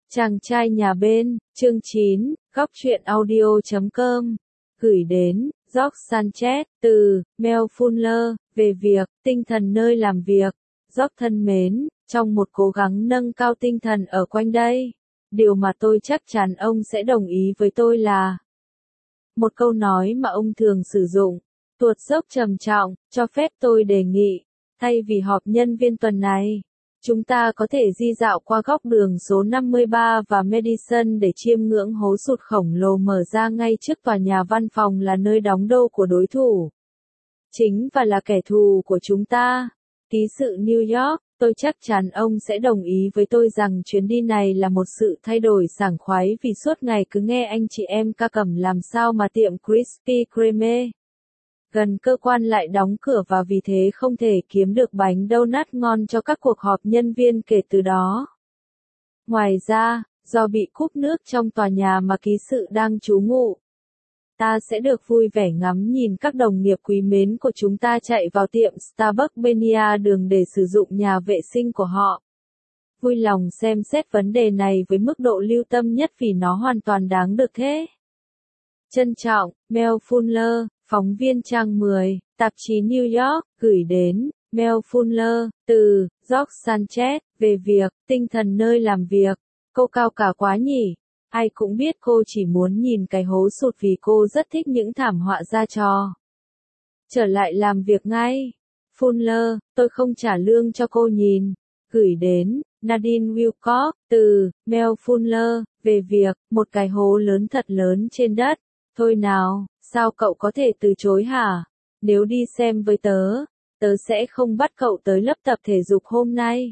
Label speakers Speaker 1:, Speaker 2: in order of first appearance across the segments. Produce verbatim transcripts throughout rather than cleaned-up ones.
Speaker 1: Chàng trai nhà bên, chương chín, góc truyện audio chấm com, gửi đến, George Sanchez, từ, Mel Fuller, về việc, tinh thần nơi làm việc. George thân mến, trong một cố gắng nâng cao tinh thần ở quanh đây, điều mà tôi chắc chắn ông sẽ đồng ý với tôi là một câu nói mà ông thường sử dụng, tuột dốc trầm trọng, cho phép tôi đề nghị, thay vì họp nhân viên tuần này, chúng ta có thể di dạo qua góc đường số năm mươi ba và Madison để chiêm ngưỡng hố sụt khổng lồ mở ra ngay trước tòa nhà văn phòng là nơi đóng đô của đối thủ chính và là kẻ thù của chúng ta. Ký sự New York, tôi chắc chắn ông sẽ đồng ý với tôi rằng chuyến đi này là một sự thay đổi sảng khoái vì suốt ngày cứ nghe anh chị em ca cẩm làm sao mà tiệm Krispy Kreme gần cơ quan lại đóng cửa và vì thế không thể kiếm được bánh donut ngon cho các cuộc họp nhân viên kể từ đó. Ngoài ra, do bị cúp nước trong tòa nhà mà ký sự đang trú ngụ, ta sẽ được vui vẻ ngắm nhìn các đồng nghiệp quý mến của chúng ta chạy vào tiệm Starbucks Benia đường để sử dụng nhà vệ sinh của họ. Vui lòng xem xét vấn đề này với mức độ lưu tâm nhất vì nó hoàn toàn đáng được thế. Trân trọng, Mel Fuller, phóng viên trang mười, tạp chí New York, gửi đến, Mel Fuller, từ, George Sanchez, về việc, tinh thần nơi làm việc. Cô cao cả quá nhỉ? Ai cũng biết cô chỉ muốn nhìn cái hố sụt vì cô rất thích những thảm họa ra trò. Trở lại làm việc ngay. Fuller, tôi không trả lương cho cô nhìn. Gửi đến, Nadine Wilcox, từ, Mel Fuller, về việc, một cái hố lớn thật lớn trên đất. Thôi nào, sao cậu có thể từ chối hả? Nếu đi xem với tớ, tớ sẽ không bắt cậu tới lớp tập thể dục hôm nay.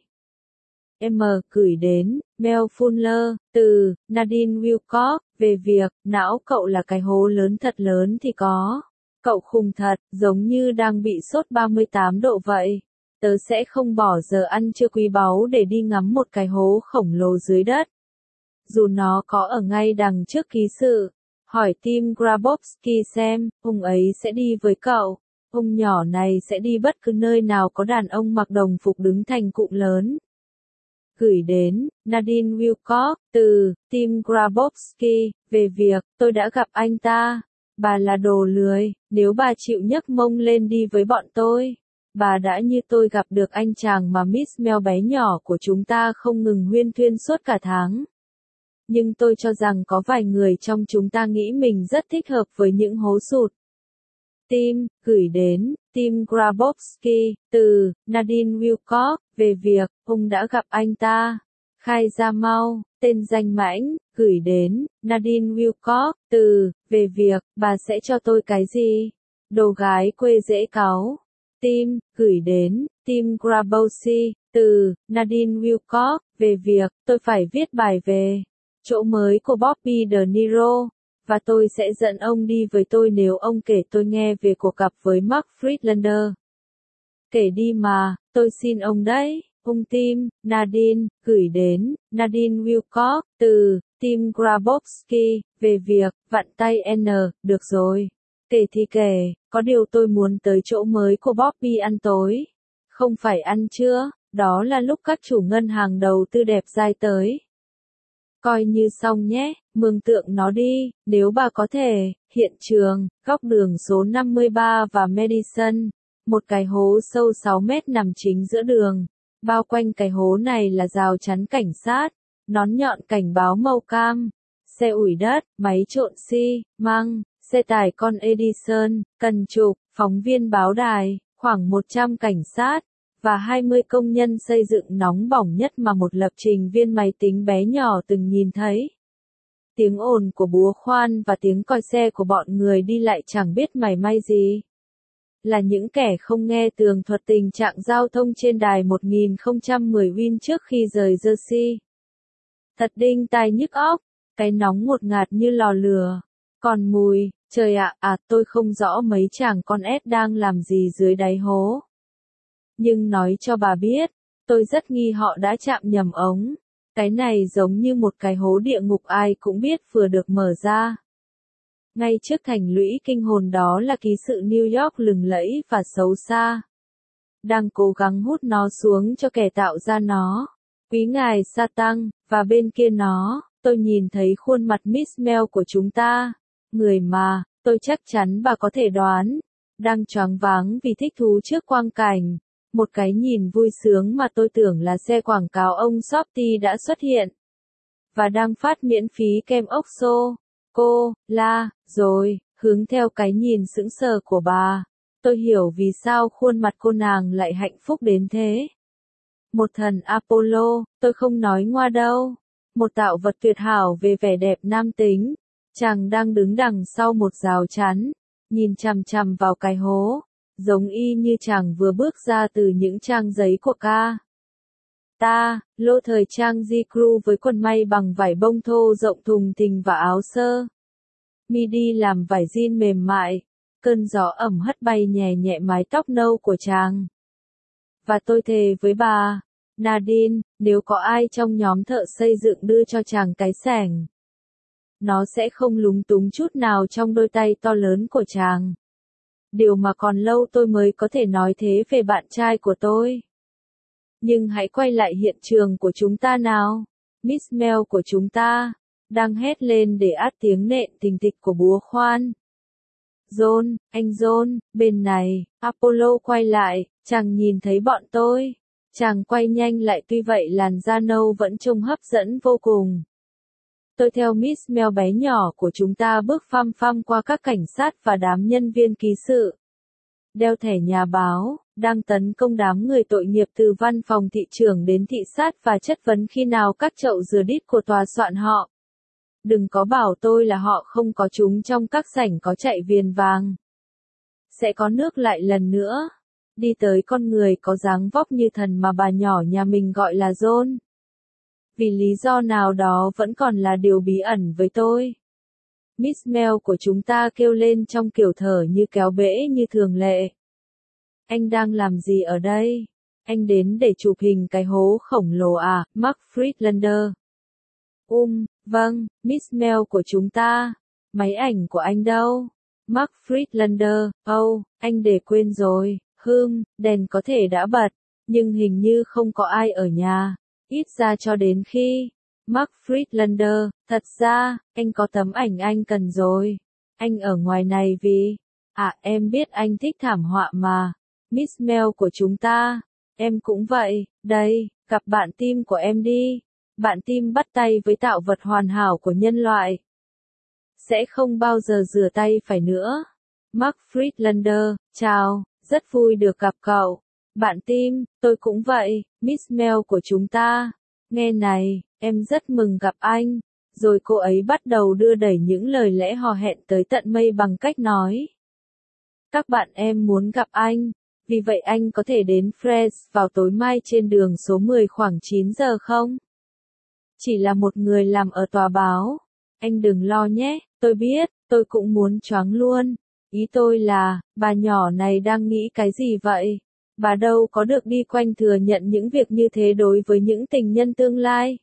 Speaker 1: M. Gửi đến, Mel Fuller, từ, Nadine Wilcox, về việc, não cậu là cái hố lớn thật lớn thì có. Cậu khùng thật, giống như đang bị sốt ba mươi tám độ vậy. Tớ sẽ không bỏ giờ ăn trưa quý báu để đi ngắm một cái hố khổng lồ dưới đất. Dù nó có ở ngay đằng trước ký sự. Hỏi Tim Grabowski xem, ông ấy sẽ đi với cậu. Ông nhỏ này sẽ đi bất cứ nơi nào có đàn ông mặc đồng phục đứng thành cụm lớn. Gửi đến, Nadine Wilcox, từ, Tim Grabowski, về việc, tôi đã gặp anh ta. Bà là đồ lười, nếu bà chịu nhấc mông lên đi với bọn tôi. Bà đã như tôi gặp được anh chàng mà Miss Mel bé nhỏ của chúng ta không ngừng huyên thuyên suốt cả tháng. Nhưng tôi cho rằng có vài người trong chúng ta nghĩ mình rất thích hợp với những hố sụt. Tim, gửi đến, Tim Grabowski, từ, Nadine Wilcox, về việc, ông đã gặp anh ta. Khai ra mau, tên danh mãnh, gửi đến, Nadine Wilcox, từ, về việc, bà sẽ cho tôi cái gì? Đồ gái quê dễ cáu. Tim, gửi đến, Tim Grabowski, từ, Nadine Wilcox, về việc, tôi phải viết bài về chỗ mới của Bobby De Niro, và tôi sẽ dẫn ông đi với tôi nếu ông kể tôi nghe về cuộc gặp với Mark Friedlander. Kể đi mà, tôi xin ông đấy, ông Tim, Nadine, gửi đến, Nadine Wilcox, từ, Tim Grabowski, về việc, vặn tay N, được rồi. Kể thì kể, có điều tôi muốn tới chỗ mới của Bobby ăn tối. Không phải ăn trưa, đó là lúc các chủ ngân hàng đầu tư đẹp dai tới. Coi như xong nhé, mường tượng nó đi, nếu bà có thể, hiện trường, góc đường số năm mươi ba và Madison, một cái hố sâu sáu mét nằm chính giữa đường, bao quanh cái hố này là rào chắn cảnh sát, nón nhọn cảnh báo màu cam, xe ủi đất, máy trộn xi măng, xe tải con Edison, cần trục, phóng viên báo đài, khoảng một trăm cảnh sát, và hai mươi công nhân xây dựng nóng bỏng nhất mà một lập trình viên máy tính bé nhỏ từng nhìn thấy. Tiếng ồn của búa khoan và tiếng còi xe của bọn người đi lại chẳng biết mảy may gì. Là những kẻ không nghe tường thuật tình trạng giao thông trên đài một nghìn không trăm mười Win trước khi rời Jersey. Thật đinh tai nhức óc, cái nóng ngột ngạt như lò lửa. Còn mùi, trời ạ, à tôi không rõ mấy chàng con ép đang làm gì dưới đáy hố. Nhưng nói cho bà biết, tôi rất nghi họ đã chạm nhầm ống. Cái này giống như một cái hố địa ngục ai cũng biết vừa được mở ra. Ngay trước thành lũy kinh hồn đó là ký sự New York lừng lẫy và xấu xa. Đang cố gắng hút nó xuống cho kẻ tạo ra nó. Quý ngài sa tăng, và bên kia nó, tôi nhìn thấy khuôn mặt Miss Mel của chúng ta. Người mà, tôi chắc chắn bà có thể đoán, đang choáng váng vì thích thú trước quang cảnh. Một cái nhìn vui sướng mà tôi tưởng là xe quảng cáo ông Shopee đã xuất hiện. Và đang phát miễn phí kem ốc xô. Cô, la, rồi, hướng theo cái nhìn sững sờ của bà. Tôi hiểu vì sao khuôn mặt cô nàng lại hạnh phúc đến thế. Một thần Apollo, tôi không nói ngoa đâu. Một tạo vật tuyệt hảo về vẻ đẹp nam tính. Chàng đang đứng đằng sau một rào chắn, nhìn chằm chằm vào cái hố, giống y như chàng vừa bước ra từ những trang giấy của ca. Ta, lô thời trang J. Crew với quần may bằng vải bông thô rộng thùng thình và áo sơ midi làm vải jean mềm mại, cơn gió ẩm hất bay nhẹ nhẹ mái tóc nâu của chàng. Và tôi thề với bà, Nadine, nếu có ai trong nhóm thợ xây dựng đưa cho chàng cái xẻng, nó sẽ không lúng túng chút nào trong đôi tay to lớn của chàng. Điều mà còn lâu tôi mới có thể nói thế về bạn trai của tôi. Nhưng hãy quay lại hiện trường của chúng ta nào. Miss Mel của chúng ta đang hét lên để át tiếng nện thình thịch của búa khoan. John, anh John, bên này. Apollo quay lại, chàng nhìn thấy bọn tôi. Chàng quay nhanh lại, tuy vậy làn da nâu vẫn trông hấp dẫn vô cùng. Tôi theo Miss Mel bé nhỏ của chúng ta bước phăm phăm qua các cảnh sát và đám nhân viên ký sự. Đeo thẻ nhà báo, đang tấn công đám người tội nghiệp từ văn phòng thị trưởng đến thị sát và chất vấn khi nào các chậu dừa đít của tòa soạn họ. Đừng có bảo tôi là họ không có chúng trong các sảnh có chạy viền vàng. Sẽ có nước lại lần nữa. Đi tới con người có dáng vóc như thần mà bà nhỏ nhà mình gọi là John. Vì lý do nào đó vẫn còn là điều bí ẩn với tôi. Miss Mel của chúng ta kêu lên trong kiểu thở như kéo bể như thường lệ. Anh đang làm gì ở đây? Anh đến để chụp hình cái hố khổng lồ à, Mark Friedlander? Um, vâng, Miss Mel của chúng ta. Máy ảnh của anh đâu? Mark Friedlander, oh, anh để quên rồi, hừm, đèn có thể đã bật, nhưng hình như không có ai ở nhà. Ít ra cho đến khi, Mark Friedlander, thật ra, anh có tấm ảnh anh cần rồi. Anh ở ngoài này vì, à em biết anh thích thảm họa mà. Miss Mel của chúng ta, em cũng vậy, đây, gặp bạn tim của em đi. Bạn tim bắt tay với tạo vật hoàn hảo của nhân loại. Sẽ không bao giờ rửa tay phải nữa. Mark Friedlander, chào, rất vui được gặp cậu. Bạn tim, tôi cũng vậy, Miss Mel của chúng ta. Nghe này, em rất mừng gặp anh. Rồi cô ấy bắt đầu đưa đẩy những lời lẽ hò hẹn tới tận mây bằng cách nói. Các bạn em muốn gặp anh, vì vậy anh có thể đến Fresh vào tối mai trên đường số mười khoảng chín giờ không? Chỉ là một người làm ở tòa báo. Anh đừng lo nhé, tôi biết, tôi cũng muốn choáng luôn. Ý tôi là, bà nhỏ này đang nghĩ cái gì vậy? Bà đâu có được đi quanh thừa nhận những việc như thế đối với những tình nhân tương lai.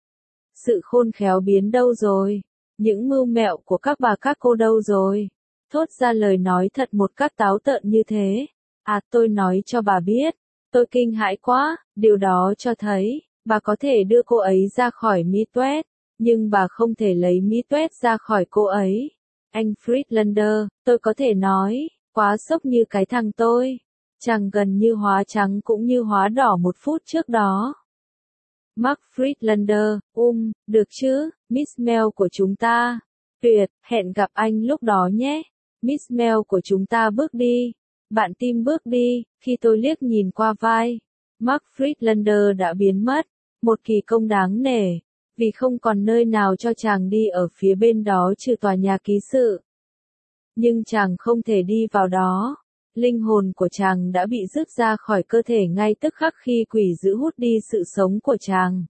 Speaker 1: Sự khôn khéo biến đâu rồi? Những mưu mẹo của các bà các cô đâu rồi? Thốt ra lời nói thật một cách táo tợn như thế. À, tôi nói cho bà biết, tôi kinh hãi quá, điều đó cho thấy, bà có thể đưa cô ấy ra khỏi mi tuét, nhưng bà không thể lấy mi tuét ra khỏi cô ấy. Anh Friedlander, tôi có thể nói, quá sốc như cái thằng tôi. Chàng gần như hóa trắng cũng như hóa đỏ một phút trước đó. Mark Friedlander, um, được chứ, Miss Mel của chúng ta. Tuyệt, hẹn gặp anh lúc đó nhé. Miss Mel của chúng ta bước đi. Bạn tim bước đi, khi tôi liếc nhìn qua vai. Mark Friedlander đã biến mất. Một kỳ công đáng nể. Vì không còn nơi nào cho chàng đi ở phía bên đó trừ tòa nhà ký sự. Nhưng chàng không thể đi vào đó. Linh hồn của chàng đã bị rước ra khỏi cơ thể ngay tức khắc khi quỷ dữ hút đi sự sống của chàng.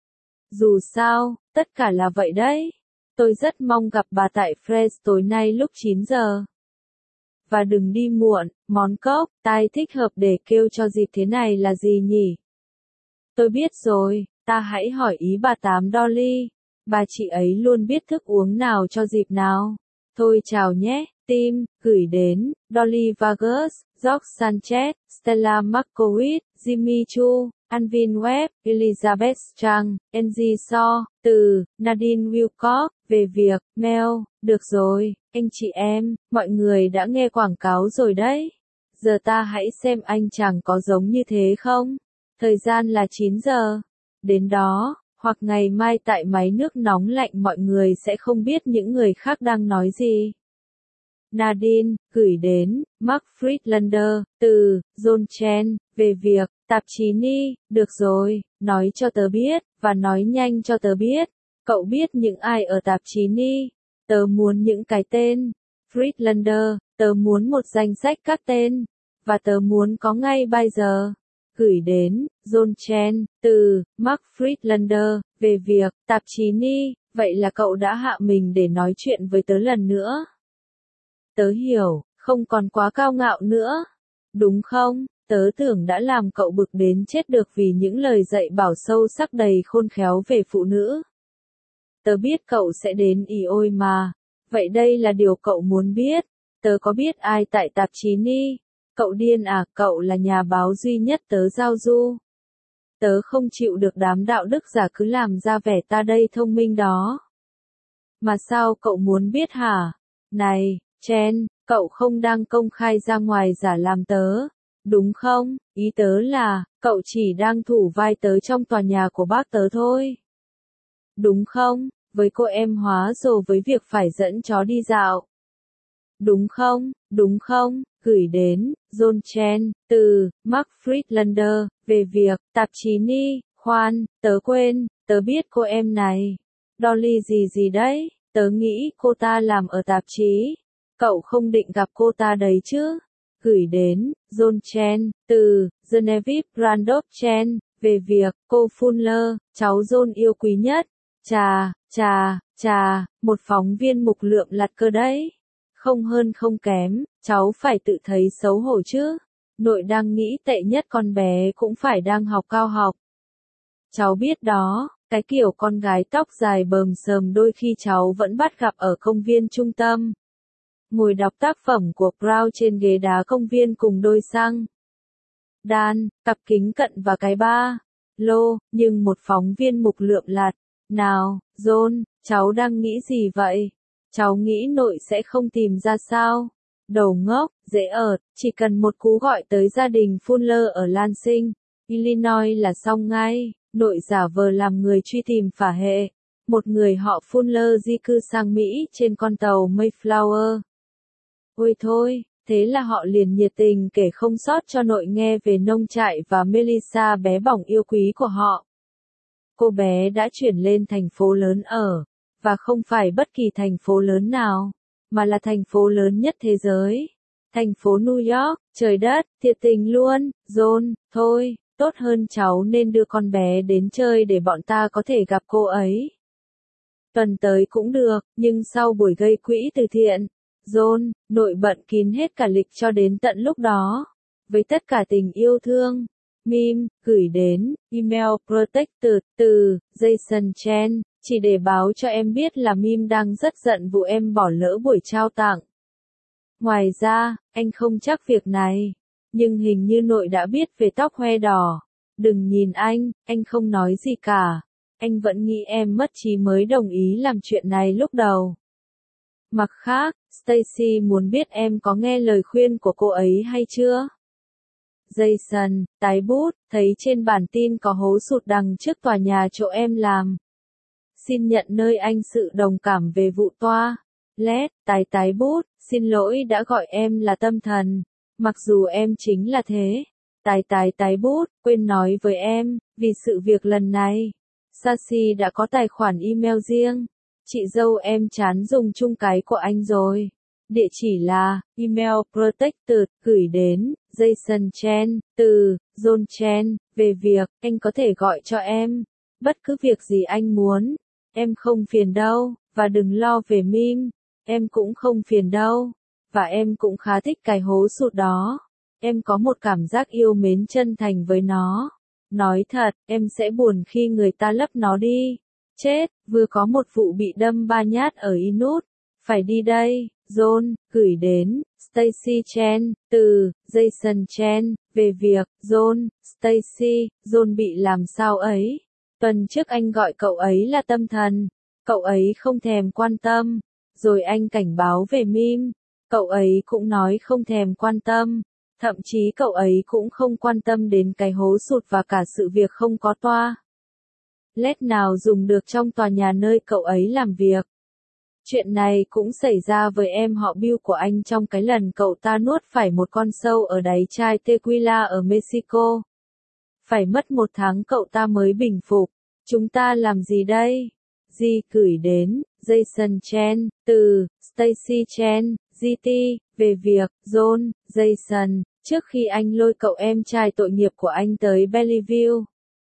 Speaker 1: Dù sao, tất cả là vậy đấy. Tôi rất mong gặp bà tại Fresh tối nay lúc chín giờ. Và đừng đi muộn, món cốc, tai thích hợp để kêu cho dịp thế này là gì nhỉ? Tôi biết rồi, ta hãy hỏi ý bà Tám Dolly. Bà chị ấy luôn biết thức uống nào cho dịp nào. Thôi chào nhé, tim, gửi đến, Dolly Vargas, George Sanchez, Stella Markowitz, Jimmy Chu. Alvin Webb, Elizabeth Strang, Angie Shaw, từ Nadine Wilcox, về việc, mail, được rồi, anh chị em, mọi người đã nghe quảng cáo rồi đấy. Giờ ta hãy xem anh chàng có giống như thế không? Thời gian là chín giờ. Đến đó, hoặc ngày mai tại máy nước nóng lạnh mọi người sẽ không biết những người khác đang nói gì. Nadine, gửi đến, Mark Friedlander, từ, John Chen, về việc, tạp chí Ni, được rồi, nói cho tớ biết, và nói nhanh cho tớ biết. Cậu biết những ai ở tạp chí Ni? Tớ muốn những cái tên. Friedlander, tớ muốn một danh sách các tên. Và tớ muốn có ngay bây giờ. Gửi đến, John Chen, từ, Mark Friedlander, về việc, tạp chí Ni, vậy là cậu đã hạ mình để nói chuyện với tớ lần nữa. Tớ hiểu, không còn quá cao ngạo nữa. Đúng không? Tớ tưởng đã làm cậu bực đến chết được vì những lời dạy bảo sâu sắc đầy khôn khéo về phụ nữ. Tớ biết cậu sẽ đến ỉ ôi mà. Vậy đây là điều cậu muốn biết. Tớ có biết ai tại tạp chí Ni? Cậu điên à, cậu là nhà báo duy nhất tớ giao du. Tớ không chịu được đám đạo đức giả cứ làm ra vẻ ta đây thông minh đó. Mà sao cậu muốn biết hả? Này, Chen, cậu không đang công khai ra ngoài giả làm tớ, đúng không? Ý tớ là, cậu chỉ đang thủ vai tớ trong tòa nhà của bác tớ thôi. Đúng không? Với cô em hóa rồ với việc phải dẫn chó đi dạo. Đúng không? Đúng không? Gửi đến, John Chen, từ, Mark Friedlander, về việc, tạp chí Ni, khoan, tớ quên, tớ biết cô em này. Dolly gì gì đấy, tớ nghĩ cô ta làm ở tạp chí. Cậu không định gặp cô ta đấy chứ? Gửi đến, John Chen, từ, Genevieve Randolph Chen, về việc, cô Fuller, cháu John yêu quý nhất. Chà, chà, chà, một phóng viên mục lượng lặt cơ đấy. Không hơn không kém, cháu phải tự thấy xấu hổ chứ. Nội đang nghĩ tệ nhất con bé cũng phải đang học cao học. Cháu biết đó, cái kiểu con gái tóc dài bờm sờm đôi khi cháu vẫn bắt gặp ở công viên trung tâm. Ngồi đọc tác phẩm của Proust trên ghế đá công viên cùng đôi xăng đan, cặp kính cận và cái ba lô, nhưng một phóng viên mục lượm lặt. Nào, John, cháu đang nghĩ gì vậy? Cháu nghĩ nội sẽ không tìm ra sao? Đầu ngốc, dễ ợt, chỉ cần một cú gọi tới gia đình Fuller ở Lansing, Illinois là xong ngay. Nội giả vờ làm người truy tìm phả hệ. Một người họ Fuller di cư sang Mỹ trên con tàu Mayflower. Ôi thôi, thế là họ liền nhiệt tình kể không sót cho nội nghe về nông trại và Melissa bé bỏng yêu quý của họ. Cô bé đã chuyển lên thành phố lớn ở, và không phải bất kỳ thành phố lớn nào, mà là thành phố lớn nhất thế giới. Thành phố New York, trời đất, thiệt tình luôn, John, thôi, tốt hơn cháu nên đưa con bé đến chơi để bọn ta có thể gặp cô ấy. Tuần tới cũng được, nhưng sau buổi gây quỹ từ thiện. John, nội bận kín hết cả lịch cho đến tận lúc đó. Với tất cả tình yêu thương. Meme, gửi đến, email protected, từ, Jason Chen, chỉ để báo cho em biết là Meme đang rất giận vụ em bỏ lỡ buổi trao tặng. Ngoài ra, anh không chắc việc này, nhưng hình như nội đã biết về tóc hoe đỏ. Đừng nhìn anh, anh không nói gì cả. Anh vẫn nghĩ em mất trí mới đồng ý làm chuyện này lúc đầu. Mặt khác, Stacy muốn biết em có nghe lời khuyên của cô ấy hay chưa? Jason, tái bút, thấy trên bản tin có hố sụt đằng trước tòa nhà chỗ em làm. Xin nhận nơi anh sự đồng cảm về vụ toa. Lét, tái tái bút, xin lỗi đã gọi em là tâm thần. Mặc dù em chính là thế. Tái tái tái bút, quên nói với em, vì sự việc lần này. Sassy đã có tài khoản email riêng. Chị dâu em chán dùng chung cái của anh rồi. Địa chỉ là, email protected, gửi đến, Jason Chen, từ, John Chen, về việc, anh có thể gọi cho em. Bất cứ việc gì anh muốn. Em không phiền đâu, và đừng lo về Meme. Em cũng không phiền đâu. Và em cũng khá thích cái hố sụt đó. Em có một cảm giác yêu mến chân thành với nó. Nói thật, em sẽ buồn khi người ta lấp nó đi. Chết, vừa có một vụ bị đâm ba nhát ở Inut. Phải đi đây, John, gửi đến Stacy Chen, từ Jason Chen, về việc John, Stacy, John bị làm sao ấy. Tuần trước anh gọi cậu ấy là tâm thần, cậu ấy không thèm quan tâm, rồi anh cảnh báo về meme, cậu ấy cũng nói không thèm quan tâm, thậm chí cậu ấy cũng không quan tâm đến cái hố sụt và cả sự việc không có toa lét nào dùng được trong tòa nhà nơi cậu ấy làm việc. Chuyện này cũng xảy ra với em họ Bill của anh trong cái lần cậu ta nuốt phải một con sâu ở đáy chai tequila ở Mexico. Phải mất một tháng cậu ta mới bình phục. Chúng ta làm gì đây? Di gửi đến Jason Chen, từ Stacy Chen, giê tê, về việc John, Jason, trước khi anh lôi cậu em trai tội nghiệp của anh tới Bellevue,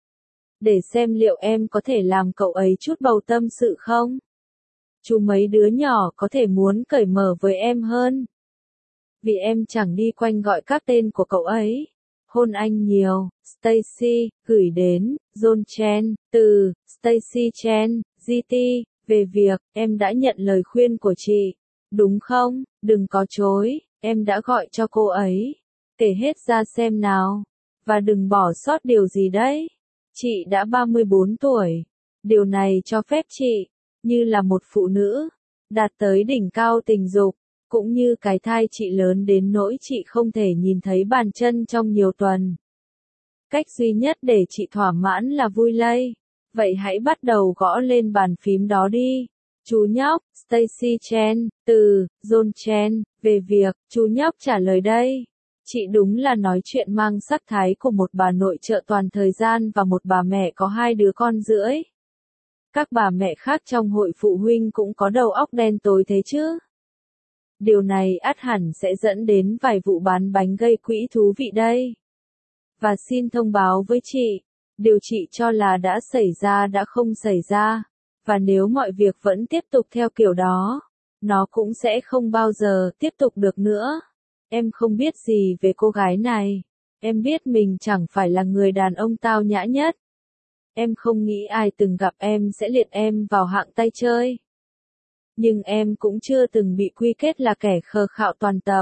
Speaker 1: để xem liệu em có thể làm cậu ấy chút bầu tâm sự không? Chú mấy đứa nhỏ có thể muốn cởi mở với em hơn. Vì em chẳng đi quanh gọi các tên của cậu ấy. Hôn anh nhiều. Stacy, gửi đến John Chen, từ Stacy Chen, giê tê, về việc em đã nhận lời khuyên của chị. Đúng không? Đừng có chối, em đã gọi cho cô ấy. Kể hết ra xem nào. Và đừng bỏ sót điều gì đấy. Chị đã ba mươi bốn tuổi. Điều này cho phép chị, như là một phụ nữ, đạt tới đỉnh cao tình dục, cũng như cái thai chị lớn đến nỗi chị không thể nhìn thấy bàn chân trong nhiều tuần. Cách duy nhất để chị thỏa mãn là vui lây. Vậy hãy bắt đầu gõ lên bàn phím đó đi. Chú nhóc, Stacy Chen, từ John Chen, về việc chú nhóc trả lời đây. Chị đúng là nói chuyện mang sắc thái của một bà nội trợ toàn thời gian và một bà mẹ có hai đứa con rưỡi. Các bà mẹ khác trong hội phụ huynh cũng có đầu óc đen tối thế chứ. Điều này ắt hẳn sẽ dẫn đến vài vụ bán bánh gây quỹ thú vị đây. Và xin thông báo với chị, điều chị cho là đã xảy ra đã không xảy ra, và nếu mọi việc vẫn tiếp tục theo kiểu đó, nó cũng sẽ không bao giờ tiếp tục được nữa. Em không biết gì về cô gái này, em biết mình chẳng phải là người đàn ông tao nhã nhất. Em không nghĩ ai từng gặp em sẽ liệt em vào hạng tay chơi. Nhưng em cũng chưa từng bị quy kết là kẻ khờ khạo toàn tập.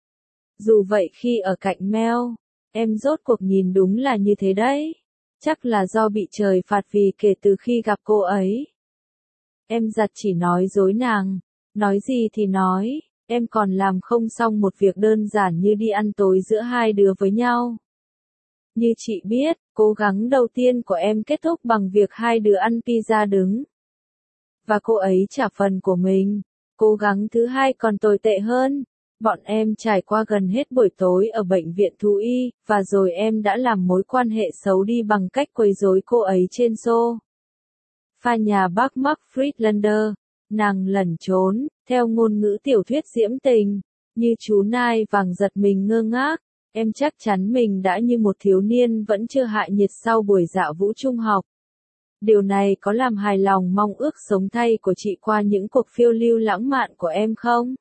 Speaker 1: Dù vậy khi ở cạnh Mel, em rốt cuộc nhìn đúng là như thế đấy. Chắc là do bị trời phạt vì kể từ khi gặp cô ấy, em giặt chỉ nói dối nàng. Nói gì thì nói, em còn làm không xong một việc đơn giản như đi ăn tối giữa hai đứa với nhau. Như chị biết, cố gắng đầu tiên của em kết thúc bằng việc hai đứa ăn pizza đứng. Và cô ấy trả phần của mình. Cố gắng thứ hai còn tồi tệ hơn. Bọn em trải qua gần hết buổi tối ở bệnh viện thú y, và rồi em đã làm mối quan hệ xấu đi bằng cách quấy rối cô ấy trên show. Pha nhà bác Mark Friedlander, nàng lẩn trốn, theo ngôn ngữ tiểu thuyết diễm tình, như chú nai vàng giật mình ngơ ngác. Em chắc chắn mình đã như một thiếu niên vẫn chưa hạ nhiệt sau buổi dạo vũ trung học. Điều này có làm hài lòng mong ước sống thay của chị qua những cuộc phiêu lưu lãng mạn của em không?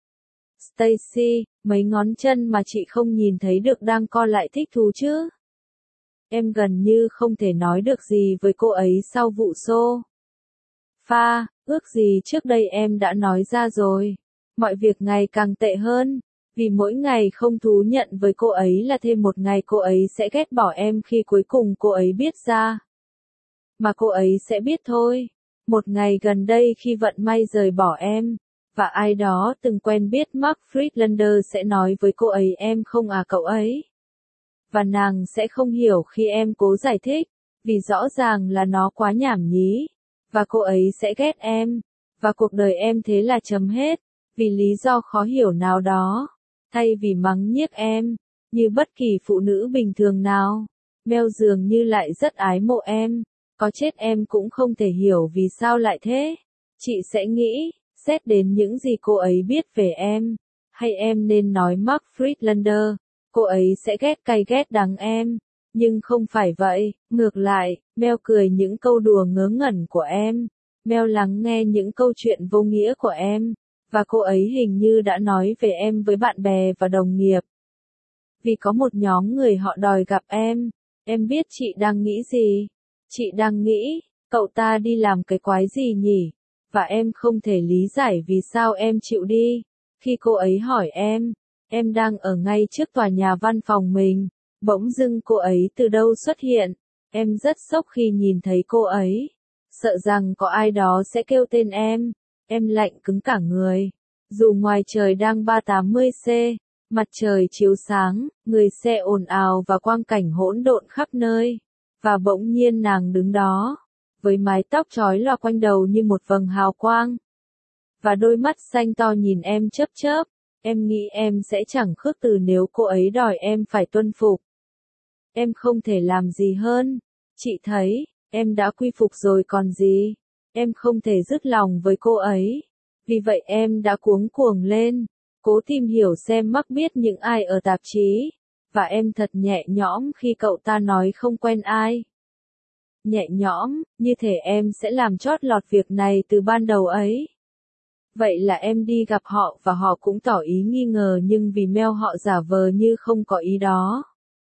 Speaker 1: Stacy, mấy ngón chân mà chị không nhìn thấy được đang co lại thích thú chứ? Em gần như không thể nói được gì với cô ấy sau vụ xô pha, ước gì trước đây em đã nói ra rồi. Mọi việc ngày càng tệ hơn. Vì mỗi ngày không thú nhận với cô ấy là thêm một ngày cô ấy sẽ ghét bỏ em khi cuối cùng cô ấy biết ra. Mà cô ấy sẽ biết thôi. Một ngày gần đây khi vận may rời bỏ em, và ai đó từng quen biết Mark Friedlander sẽ nói với cô ấy em không à cậu ấy. Và nàng sẽ không hiểu khi em cố giải thích, vì rõ ràng là nó quá nhảm nhí. Và cô ấy sẽ ghét em. Và cuộc đời em thế là chấm hết, vì lý do khó hiểu nào đó. Thay vì mắng nhiếc em, như bất kỳ phụ nữ bình thường nào, Mel dường như lại rất ái mộ em. Có chết em cũng không thể hiểu vì sao lại thế. Chị sẽ nghĩ, xét đến những gì cô ấy biết về em, hay em nên nói Mark Friedlander, cô ấy sẽ ghét cay ghét đắng em. Nhưng không phải vậy, ngược lại, Mel cười những câu đùa ngớ ngẩn của em. Mel lắng nghe những câu chuyện vô nghĩa của em. Và cô ấy hình như đã nói về em với bạn bè và đồng nghiệp. Vì có một nhóm người họ đòi gặp em. Em biết chị đang nghĩ gì? Chị đang nghĩ, cậu ta đi làm cái quái gì nhỉ? Và em không thể lý giải vì sao em chịu đi. Khi cô ấy hỏi em, em đang ở ngay trước tòa nhà văn phòng mình, bỗng dưng cô ấy từ đâu xuất hiện. Em rất sốc khi nhìn thấy cô ấy, sợ rằng có ai đó sẽ kêu tên em. Em lạnh cứng cả người. Dù ngoài trời đang ba tám mươi C, mặt trời chiếu sáng, người xe ồn ào và quang cảnh hỗn độn khắp nơi. Và bỗng nhiên nàng đứng đó, với mái tóc trói lòa quanh đầu như một vầng hào quang. Và đôi mắt xanh to nhìn em chớp chớp. Em nghĩ em sẽ chẳng khước từ nếu cô ấy đòi em phải tuân phục. Em không thể làm gì hơn. Chị thấy, em đã quy phục rồi còn gì. Em không thể dứt lòng với cô ấy. Vì vậy em đã cuống cuồng lên, cố tìm hiểu xem mắc biết những ai ở tạp chí. Và em thật nhẹ nhõm khi cậu ta nói không quen ai. Nhẹ nhõm, như thể em sẽ làm chót lọt việc này từ ban đầu ấy. Vậy là em đi gặp họ và họ cũng tỏ ý nghi ngờ nhưng vì mail họ giả vờ như không có ý đó.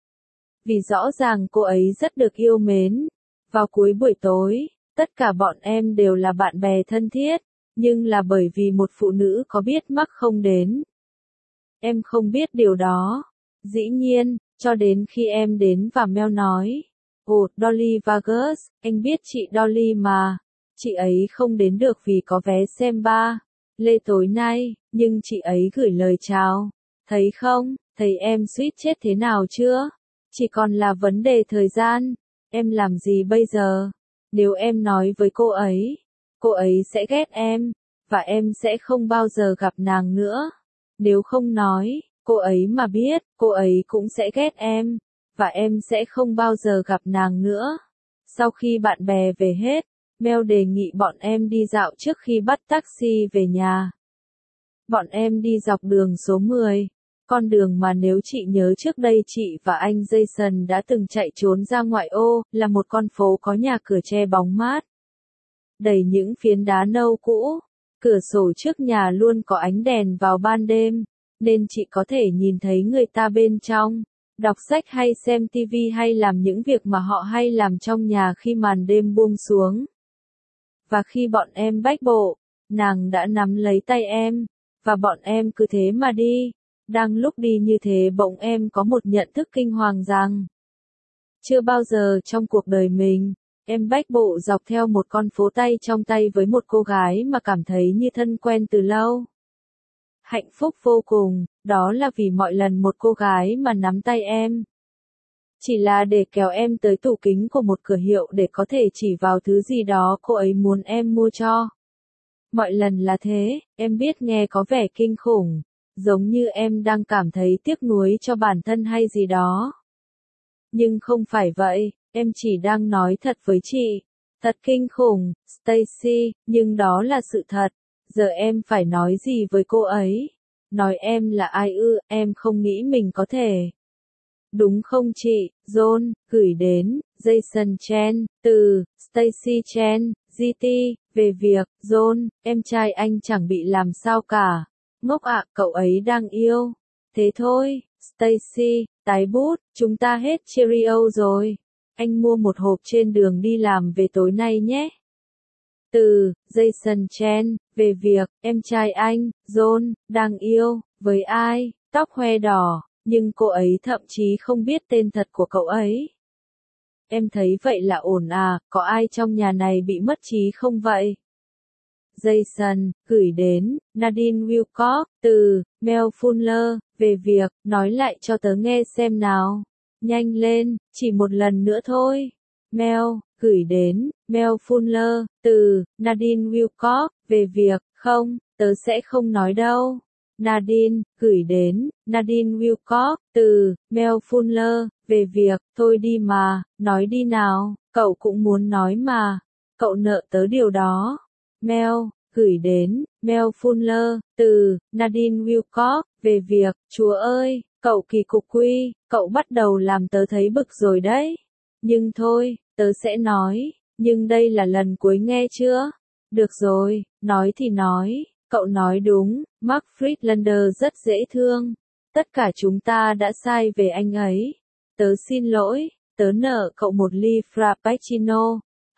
Speaker 1: Vì rõ ràng cô ấy rất được yêu mến. Vào cuối buổi tối, tất cả bọn em đều là bạn bè thân thiết, nhưng là bởi vì một phụ nữ có biết mắc không đến. Em không biết điều đó. Dĩ nhiên, cho đến khi em đến và mail nói. Ồ, Dolly Vargas, anh biết chị Dolly mà. Chị ấy không đến được vì có vé xem ba lê tối nay, nhưng chị ấy gửi lời chào. Thấy không, thấy em suýt chết thế nào chưa? Chỉ còn là vấn đề thời gian. Em làm gì bây giờ? Nếu em nói với cô ấy, cô ấy sẽ ghét em, và em sẽ không bao giờ gặp nàng nữa. Nếu không nói, cô ấy mà biết, cô ấy cũng sẽ ghét em, và em sẽ không bao giờ gặp nàng nữa. Sau khi bạn bè về hết, Mel đề nghị bọn em đi dạo trước khi bắt taxi về nhà. Bọn em đi dọc đường số mười, con đường mà nếu chị nhớ trước đây chị và anh Jason đã từng chạy trốn ra ngoại ô, là một con phố có nhà cửa che bóng mát, đầy những phiến đá nâu cũ. Cửa sổ trước nhà luôn có ánh đèn vào ban đêm, nên chị có thể nhìn thấy người ta bên trong, đọc sách hay xem tivi hay làm những việc mà họ hay làm trong nhà khi màn đêm buông xuống. Và khi bọn em bách bộ, nàng đã nắm lấy tay em, và bọn em cứ thế mà đi. Đang lúc đi như thế bỗng em có một nhận thức kinh hoàng rằng chưa bao giờ trong cuộc đời mình, em bách bộ dọc theo một con phố tay trong tay với một cô gái mà cảm thấy như thân quen từ lâu. Hạnh phúc vô cùng, đó là vì mọi lần một cô gái mà nắm tay em chỉ là để kéo em tới tủ kính của một cửa hiệu để có thể chỉ vào thứ gì đó cô ấy muốn em mua cho. Mọi lần là thế, em biết nghe có vẻ kinh khủng, giống như em đang cảm thấy tiếc nuối cho bản thân hay gì đó. Nhưng không phải vậy, em chỉ đang nói thật với chị. Thật kinh khủng, Stacy, nhưng đó là sự thật. Giờ em phải nói gì với cô ấy? Nói em là ai ư, em không nghĩ mình có thể. Đúng không chị, John, gửi đến, Jason Chen, từ, Stacy Chen, giê tê, về việc, John, em trai anh chẳng bị làm sao cả. Ngốc ạ, cậu ấy đang yêu. Thế thôi, Stacy, tái bút, chúng ta hết Cheerio rồi. Anh mua một hộp trên đường đi làm về tối nay nhé. Từ, Jason Chen, về việc, em trai anh, John, đang yêu, với ai, tóc hoe đỏ, nhưng cô ấy thậm chí không biết tên thật của cậu ấy. Em thấy vậy là ổn à, có ai trong nhà này bị mất trí không vậy? Jason, gửi đến, Nadine Wilcox, từ, Mel Fuller, về việc, nói lại cho tớ nghe xem nào. Nhanh lên, chỉ một lần nữa thôi. Mel, gửi đến, Mel Fuller, từ, Nadine Wilcox, về việc, không, tớ sẽ không nói đâu. Nadine, gửi đến, Nadine Wilcox, từ, Mel Fuller, về việc, thôi đi mà, nói đi nào, cậu cũng muốn nói mà, cậu nợ tớ điều đó. Mel, gửi đến, Mel Fuller, từ, Nadine Wilcox, về việc, chúa ơi, cậu kỳ cục quy, cậu bắt đầu làm tớ thấy bực rồi đấy. Nhưng thôi, tớ sẽ nói, nhưng đây là lần cuối nghe chưa? Được rồi, nói thì nói, cậu nói đúng, Mark Friedlander rất dễ thương. Tất cả chúng ta đã sai về anh ấy. Tớ xin lỗi, tớ nợ cậu một ly Frappuccino.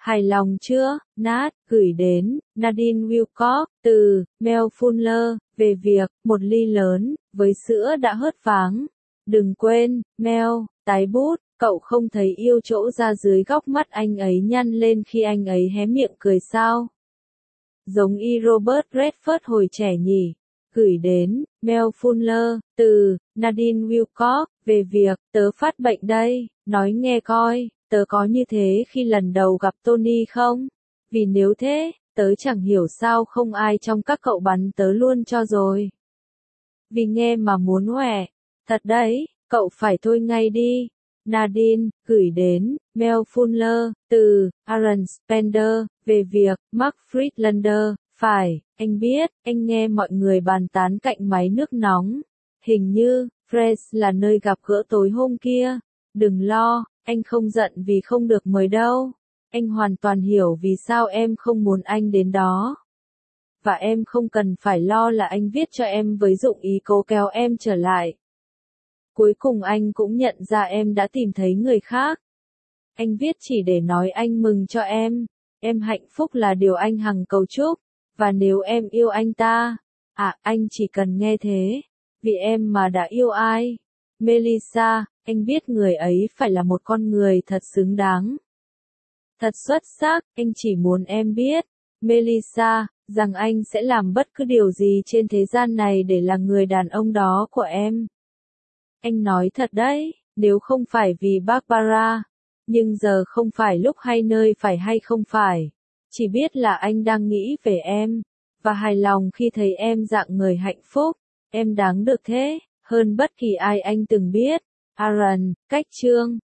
Speaker 1: Hài lòng chưa, Nat, gửi đến, Nadine Wilcox, từ, Mel Fuller, về việc, một ly lớn, với sữa đã hớt váng. Đừng quên, Mel, tái bút, cậu không thấy yêu chỗ ra dưới góc mắt anh ấy nhăn lên khi anh ấy hé miệng cười sao? Giống y Robert Redford hồi trẻ nhỉ? Gửi đến, Mel Fuller, từ, Nadine Wilcox, về việc, tớ phát bệnh đây, nói nghe coi, tớ có như thế khi lần đầu gặp Tony không? Vì nếu thế, tớ chẳng hiểu sao không ai trong các cậu bắn tớ luôn cho rồi. Vì nghe mà muốn hoẻ, thật đấy, cậu phải thôi ngay đi. Nadine, gửi đến, Mel Fuller, từ, Aaron Spender, về việc, Mark Friedlander, phải, anh biết, anh nghe mọi người bàn tán cạnh máy nước nóng. Hình như, Fresh là nơi gặp gỡ tối hôm kia. Đừng lo, anh không giận vì không được mời đâu. Anh hoàn toàn hiểu vì sao em không muốn anh đến đó. Và em không cần phải lo là anh viết cho em với dụng ý cố kéo em trở lại. Cuối cùng anh cũng nhận ra em đã tìm thấy người khác. Anh viết chỉ để nói anh mừng cho em. Em hạnh phúc là điều anh hằng cầu chúc. Và nếu em yêu anh ta, à, anh chỉ cần nghe thế. Vì em mà đã yêu ai. Melissa, anh biết người ấy phải là một con người thật xứng đáng. Thật xuất sắc, anh chỉ muốn em biết, Melissa, rằng anh sẽ làm bất cứ điều gì trên thế gian này để là người đàn ông đó của em. Anh nói thật đấy, nếu không phải vì Barbara. Nhưng giờ không phải lúc hay nơi phải hay không phải. Chỉ biết là anh đang nghĩ về em. Và hài lòng khi thấy em dạng người hạnh phúc. Em đáng được thế, hơn bất kỳ ai anh từng biết. Aaron, cách chương.